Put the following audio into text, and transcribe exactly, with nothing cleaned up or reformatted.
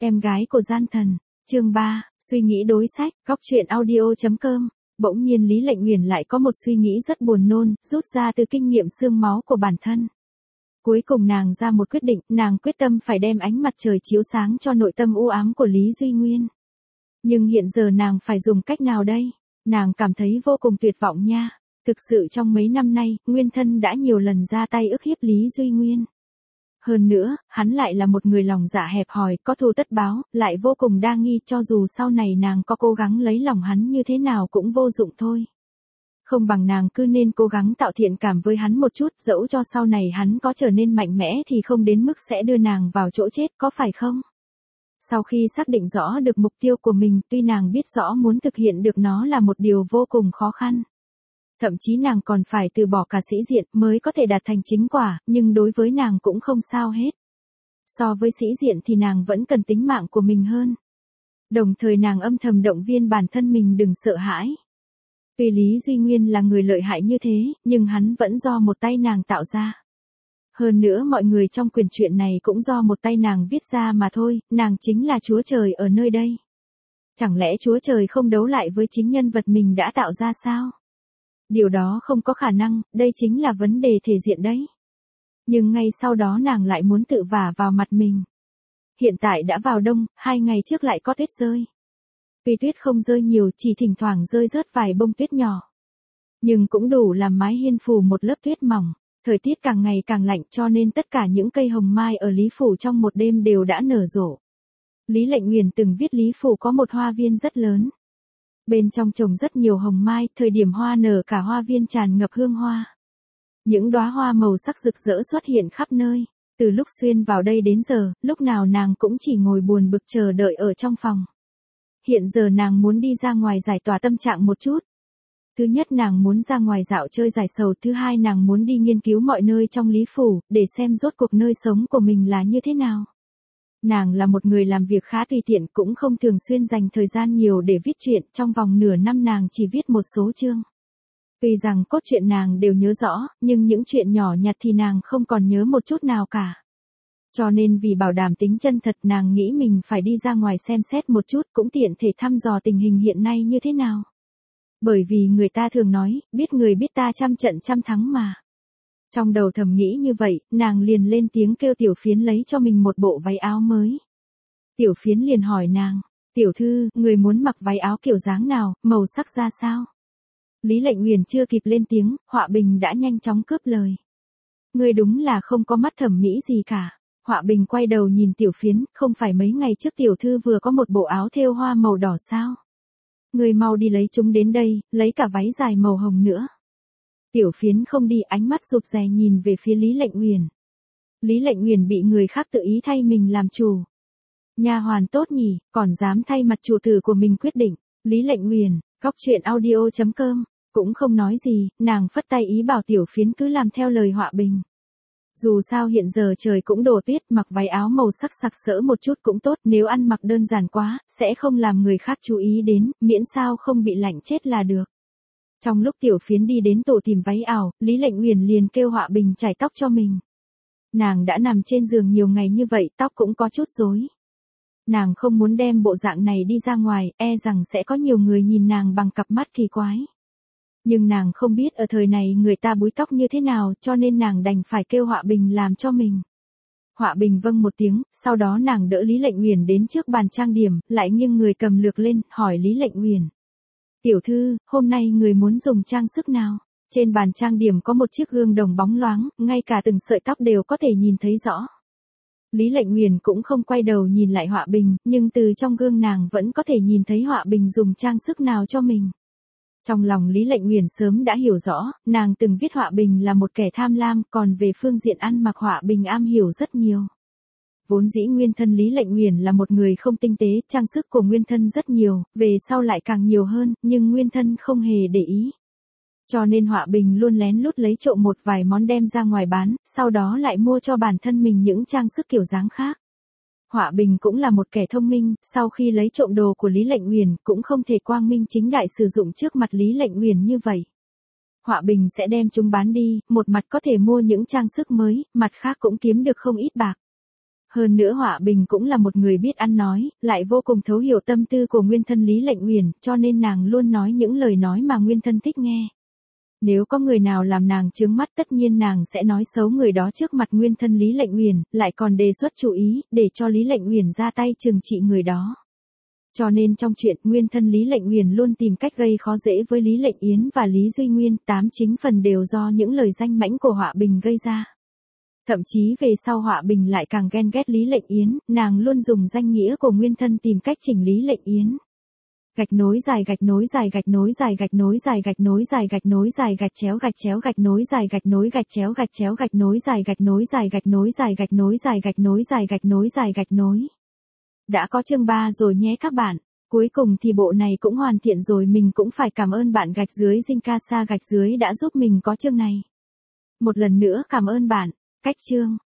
Em gái của gian thần, chương ba, suy nghĩ đối sách, góc truyện audio.com. Bỗng nhiên Lý Lệnh Uyển lại có một suy nghĩ rất buồn nôn, rút ra từ kinh nghiệm xương máu của bản thân. Cuối cùng nàng ra một quyết định, nàng quyết tâm phải đem ánh mặt trời chiếu sáng cho nội tâm u ám của Lý Duy Nguyên. Nhưng hiện giờ nàng phải dùng cách nào đây? Nàng cảm thấy vô cùng tuyệt vọng nha. Thực sự trong mấy năm nay, Nguyên Thân đã nhiều lần ra tay ức hiếp Lý Duy Nguyên. Hơn nữa, hắn lại là một người lòng dạ hẹp hòi, có thù tất báo, lại vô cùng đa nghi, cho dù sau này nàng có cố gắng lấy lòng hắn như thế nào cũng vô dụng thôi. Không bằng nàng cứ nên cố gắng tạo thiện cảm với hắn một chút, dẫu cho sau này hắn có trở nên mạnh mẽ thì không đến mức sẽ đưa nàng vào chỗ chết, có phải không? Sau khi xác định rõ được mục tiêu của mình, tuy nàng biết rõ muốn thực hiện được nó là một điều vô cùng khó khăn. Thậm chí nàng còn phải từ bỏ cả sĩ diện mới có thể đạt thành chính quả, nhưng đối với nàng cũng không sao hết. So với sĩ diện thì nàng vẫn cần tính mạng của mình hơn. Đồng thời nàng âm thầm động viên bản thân mình đừng sợ hãi. Tuy Lý Duy Nguyên là người lợi hại như thế, nhưng hắn vẫn do một tay nàng tạo ra. Hơn nữa mọi người trong quyển truyện này cũng do một tay nàng viết ra mà thôi, nàng chính là Chúa Trời ở nơi đây. Chẳng lẽ Chúa Trời không đấu lại với chính nhân vật mình đã tạo ra sao? Điều đó không có khả năng, đây chính là vấn đề thể diện đấy. Nhưng ngay sau đó nàng lại muốn tự vả vào mặt mình. Hiện tại đã vào đông, hai ngày trước lại có tuyết rơi. Tuy tuyết không rơi nhiều, chỉ thỉnh thoảng rơi rớt vài bông tuyết nhỏ. Nhưng cũng đủ làm mái hiên phủ một lớp tuyết mỏng. Thời tiết càng ngày càng lạnh cho nên tất cả những cây hồng mai ở Lý Phủ trong một đêm đều đã nở rộ. Lý Lệnh Uyển từng viết Lý Phủ có một hoa viên rất lớn. Bên trong trồng rất nhiều hồng mai, thời điểm hoa nở cả hoa viên tràn ngập hương hoa. Những đóa hoa màu sắc rực rỡ xuất hiện khắp nơi. Từ lúc xuyên vào đây đến giờ, lúc nào nàng cũng chỉ ngồi buồn bực chờ đợi ở trong phòng. Hiện giờ nàng muốn đi ra ngoài giải tỏa tâm trạng một chút. Thứ nhất nàng muốn ra ngoài dạo chơi giải sầu, thứ hai nàng muốn đi nghiên cứu mọi nơi trong Lý Phủ, để xem rốt cuộc nơi sống của mình là như thế nào. Nàng là một người làm việc khá tùy tiện, cũng không thường xuyên dành thời gian nhiều để viết truyện, trong vòng nửa năm nàng chỉ viết một số chương. Tuy rằng cốt truyện nàng đều nhớ rõ, nhưng những chuyện nhỏ nhặt thì nàng không còn nhớ một chút nào cả. Cho nên vì bảo đảm tính chân thật nàng nghĩ mình phải đi ra ngoài xem xét một chút, cũng tiện thể thăm dò tình hình hiện nay như thế nào. Bởi vì người ta thường nói, biết người biết ta trăm trận trăm thắng mà. Trong đầu thầm nghĩ như vậy, nàng liền lên tiếng kêu Tiểu Phiến lấy cho mình một bộ váy áo mới. Tiểu Phiến liền hỏi nàng, tiểu thư, người muốn mặc váy áo kiểu dáng nào, màu sắc ra sao? Lý Lệnh Uyển chưa kịp lên tiếng, Họa Bình đã nhanh chóng cướp lời. Người đúng là không có mắt thẩm mỹ gì cả. Họa Bình quay đầu nhìn Tiểu Phiến, không phải mấy ngày trước tiểu thư vừa có một bộ áo thêu hoa màu đỏ sao? Người mau đi lấy chúng đến đây, lấy cả váy dài màu hồng nữa. Tiểu Phiến không đi, ánh mắt rụt rè nhìn về phía Lý Lệnh Uyển. Lý Lệnh Uyển bị người khác tự ý thay mình làm chủ. Nha hoàn tốt nhỉ, còn dám thay mặt chủ tử của mình quyết định. Lý Lệnh Uyển, góc truyện audio.com, cũng không nói gì, nàng phất tay ý bảo Tiểu Phiến cứ làm theo lời Họa Bình. Dù sao hiện giờ trời cũng đổ tuyết, mặc váy áo màu sắc sặc sỡ một chút cũng tốt, nếu ăn mặc đơn giản quá, sẽ không làm người khác chú ý đến, miễn sao không bị lạnh chết là được. Trong lúc Tiểu Phiến đi đến tủ tìm váy ảo, Lý Lệnh Uyển liền kêu Họa Bình chải tóc cho mình. Nàng đã nằm trên giường nhiều ngày như vậy, tóc cũng có chút rối. Nàng không muốn đem bộ dạng này đi ra ngoài, e rằng sẽ có nhiều người nhìn nàng bằng cặp mắt kỳ quái. Nhưng nàng không biết ở thời này người ta búi tóc như thế nào, cho nên nàng đành phải kêu Họa Bình làm cho mình. Họa Bình vâng một tiếng, sau đó nàng đỡ Lý Lệnh Uyển đến trước bàn trang điểm, lại nghiêng người cầm lược lên, hỏi Lý Lệnh Uyển. Tiểu thư, hôm nay người muốn dùng trang sức nào? Trên bàn trang điểm có một chiếc gương đồng bóng loáng, ngay cả từng sợi tóc đều có thể nhìn thấy rõ. Lý Lệnh Uyển cũng không quay đầu nhìn lại Họa Bình, nhưng từ trong gương nàng vẫn có thể nhìn thấy Họa Bình dùng trang sức nào cho mình. Trong lòng Lý Lệnh Uyển sớm đã hiểu rõ, nàng từng viết Họa Bình là một kẻ tham lam, còn về phương diện ăn mặc Họa Bình am hiểu rất nhiều. Vốn dĩ Nguyên Thân Lý Lệnh Uyển là một người không tinh tế, trang sức của Nguyên Thân rất nhiều, về sau lại càng nhiều hơn, nhưng Nguyên Thân không hề để ý. Cho nên Họa Bình luôn lén lút lấy trộm một vài món đem ra ngoài bán, sau đó lại mua cho bản thân mình những trang sức kiểu dáng khác. Họa Bình cũng là một kẻ thông minh, sau khi lấy trộm đồ của Lý Lệnh Uyển, cũng không thể quang minh chính đại sử dụng trước mặt Lý Lệnh Uyển như vậy. Họa Bình sẽ đem chúng bán đi, một mặt có thể mua những trang sức mới, mặt khác cũng kiếm được không ít bạc. Hơn nữa Họa Bình cũng là một người biết ăn nói, lại vô cùng thấu hiểu tâm tư của nguyên thân Lý Lệnh Uyển, cho nên nàng luôn nói những lời nói mà nguyên thân thích nghe. Nếu có người nào làm nàng chướng mắt tất nhiên nàng sẽ nói xấu người đó trước mặt nguyên thân Lý Lệnh Uyển, lại còn đề xuất chủ ý, để cho Lý Lệnh Uyển ra tay trừng trị người đó. Cho nên trong chuyện nguyên thân Lý Lệnh Uyển luôn tìm cách gây khó dễ với Lý Lệnh Yến và Lý Duy Nguyên, tám chính phần đều do những lời danh mãnh của Họa Bình gây ra. Thậm chí về sau Họa Bình lại càng ghen ghét Lý Lệnh Yến, nàng luôn dùng danh nghĩa của nguyên thân tìm cách chỉnh Lý Lệnh Yến. Gạch nối dài gạch nối dài gạch nối dài gạch nối dài gạch nối dài gạch nối dài gạch chéo gạch chéo gạch nối dài gạch nối gạch chéo gạch chéo gạch nối dài gạch nối dài gạch nối dài gạch nối dài gạch nối dài gạch nối dài gạch nối. Đã có chương ba rồi nhé các bạn. Cuối cùng thì bộ này cũng hoàn thiện rồi, mình cũng phải cảm ơn bạn gạch dưới Jinkasa gạch dưới đã giúp mình có chương này. Một lần nữa cảm ơn bạn. Cách chương